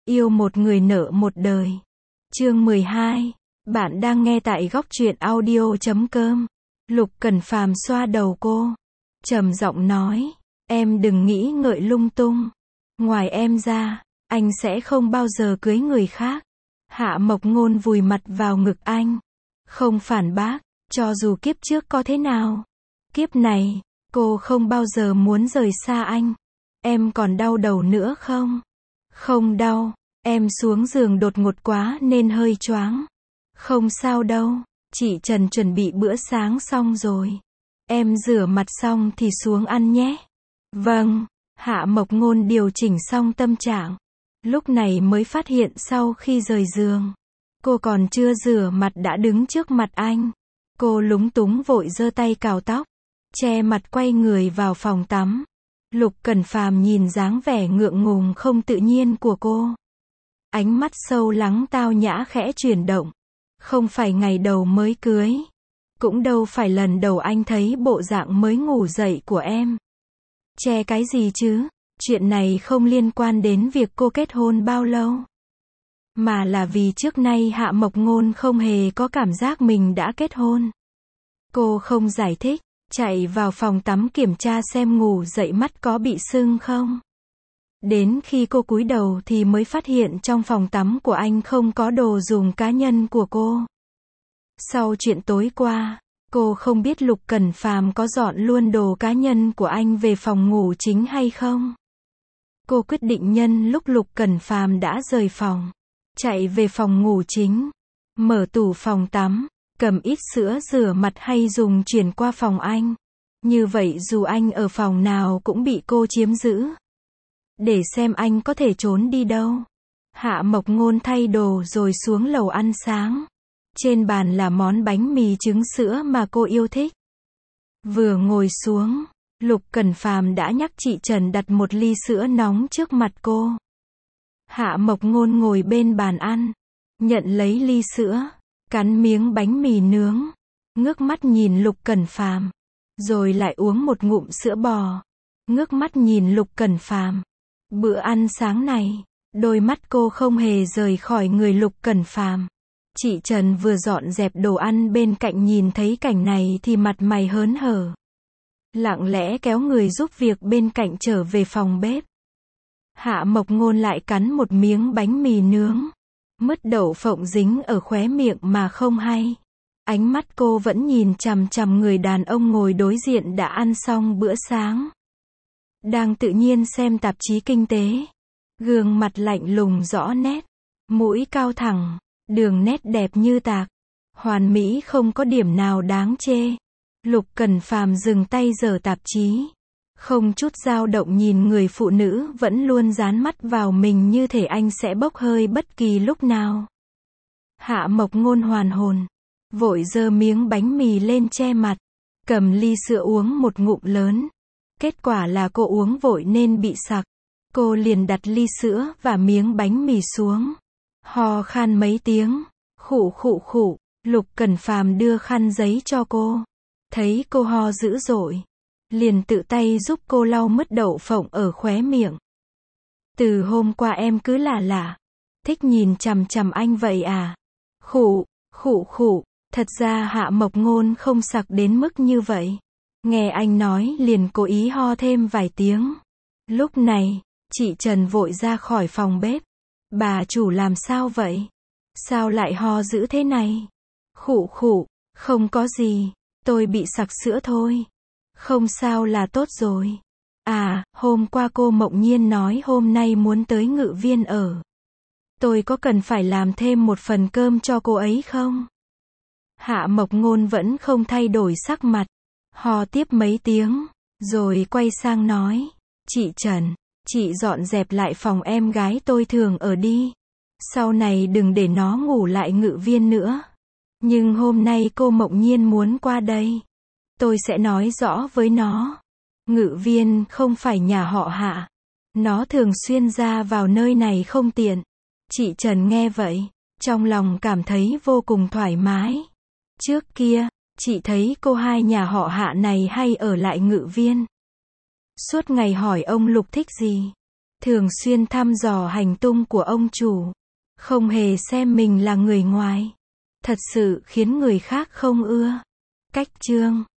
Yêu một người nợ một đời. Chương 12. Bạn đang nghe tại góc truyện audio.com. Lục Cẩn Phàm xoa đầu cô, trầm giọng nói, em đừng nghĩ ngợi lung tung. Ngoài em ra, anh sẽ không bao giờ cưới người khác. Hạ Mộc Ngôn vùi mặt vào ngực anh, không phản bác, cho dù kiếp trước có thế nào. Kiếp này, cô không bao giờ muốn rời xa anh. Em còn đau đầu nữa không? Không đau, em xuống giường đột ngột quá nên hơi choáng. Không sao đâu, chị Trần chuẩn bị bữa sáng xong rồi. Em rửa mặt xong thì xuống ăn nhé. Vâng, Hạ Mộc Ngôn điều chỉnh xong tâm trạng. Lúc này mới phát hiện sau khi rời giường, cô còn chưa rửa mặt đã đứng trước mặt anh. Cô lúng túng vội giơ tay cào tóc, che mặt quay người vào phòng tắm. Lục Cẩn Phàm nhìn dáng vẻ ngượng ngùng không tự nhiên của cô. Ánh mắt sâu lắng tao nhã khẽ chuyển động. Không phải ngày đầu mới cưới. Cũng đâu phải lần đầu anh thấy bộ dạng mới ngủ dậy của em. Che cái gì chứ? Chuyện này không liên quan đến việc cô kết hôn bao lâu. Mà là vì trước nay Hạ Mộc Ngôn không hề có cảm giác mình đã kết hôn. Cô không giải thích, chạy vào phòng tắm kiểm tra xem ngủ dậy mắt có bị sưng không. Đến khi cô cúi đầu thì mới phát hiện trong phòng tắm của anh không có đồ dùng cá nhân của cô. Sau chuyện tối qua, cô không biết Lục Cẩn Phàm có dọn luôn đồ cá nhân của anh về phòng ngủ chính hay không. Cô quyết định nhân lúc Lục Cẩn Phàm đã rời phòng, chạy về phòng ngủ chính, mở tủ phòng tắm, cầm ít sữa rửa mặt hay dùng chuyển qua phòng anh. Như vậy dù anh ở phòng nào cũng bị cô chiếm giữ. Để xem anh có thể trốn đi đâu. Hạ Mộc Ngôn thay đồ rồi xuống lầu ăn sáng. Trên bàn là món bánh mì trứng sữa mà cô yêu thích. Vừa ngồi xuống, Lục Cẩn Phàm đã nhắc chị Trần đặt một ly sữa nóng trước mặt cô. Hạ Mộc Ngôn ngồi bên bàn ăn, nhận lấy ly sữa, cắn miếng bánh mì nướng, ngước mắt nhìn Lục Cẩn Phàm, rồi lại uống một ngụm sữa bò, ngước mắt nhìn Lục Cẩn Phàm. Bữa ăn sáng này, đôi mắt cô không hề rời khỏi người Lục Cẩn Phàm. Chị Trần vừa dọn dẹp đồ ăn bên cạnh nhìn thấy cảnh này thì mặt mày hớn hở. Lặng lẽ kéo người giúp việc bên cạnh trở về phòng bếp. Hạ Mộc Ngôn lại cắn một miếng bánh mì nướng. Mứt đậu phộng dính ở khóe miệng mà không hay. Ánh mắt cô vẫn nhìn chằm chằm người đàn ông ngồi đối diện đã ăn xong bữa sáng. Đang tự nhiên xem tạp chí kinh tế. Gương mặt lạnh lùng rõ nét. Mũi cao thẳng. Đường nét đẹp như tạc. Hoàn mỹ không có điểm nào đáng chê. Lục Cẩn Phàm dừng tay giở tạp chí. Không chút dao động nhìn người phụ nữ vẫn luôn dán mắt vào mình như thể anh sẽ bốc hơi bất kỳ lúc nào. Hạ Mộc Ngôn hoàn hồn. Vội giơ miếng bánh mì lên che mặt. Cầm ly sữa uống một ngụm lớn. Kết quả là cô uống vội nên bị sặc. Cô liền đặt ly sữa và miếng bánh mì xuống. Ho khan mấy tiếng. Khụ khụ khụ. Lục Cẩn Phàm đưa khăn giấy cho cô. Thấy cô ho dữ dội, liền tự tay giúp cô lau mứt đậu phộng ở khóe miệng. Từ hôm qua em cứ lả, thích nhìn chằm chằm anh vậy à? Khụ, khụ khụ. Thật ra Hạ Mộc Ngôn không sặc đến mức như vậy. Nghe anh nói liền cố ý ho thêm vài tiếng. Lúc này, chị Trần vội ra khỏi phòng bếp. Bà chủ làm sao vậy? Sao lại ho dữ thế này? Khụ khụ, không có gì, tôi bị sặc sữa thôi. Không sao là tốt rồi. À, hôm qua cô Mộng Nhiên nói hôm nay muốn tới Ngự Viên ở. Tôi có cần phải làm thêm một phần cơm cho cô ấy không? Hạ Mộc Ngôn vẫn không thay đổi sắc mặt. Ho tiếp mấy tiếng, rồi quay sang nói. Chị Trần, chị dọn dẹp lại phòng em gái tôi thường ở đi. Sau này đừng để nó ngủ lại Ngự Viên nữa. Nhưng hôm nay cô Mộng Nhiên muốn qua đây. Tôi sẽ nói rõ với nó. Ngự Viên không phải nhà họ Hạ. Nó thường xuyên ra vào nơi này không tiện. Chị Trần nghe vậy, trong lòng cảm thấy vô cùng thoải mái. Trước kia, chị thấy cô hai nhà họ Hạ này hay ở lại Ngự Viên. Suốt ngày hỏi ông Lục thích gì. thường xuyên thăm dò hành tung của ông chủ, không hề xem mình là người ngoài, thật sự khiến người khác không ưa. Cách chương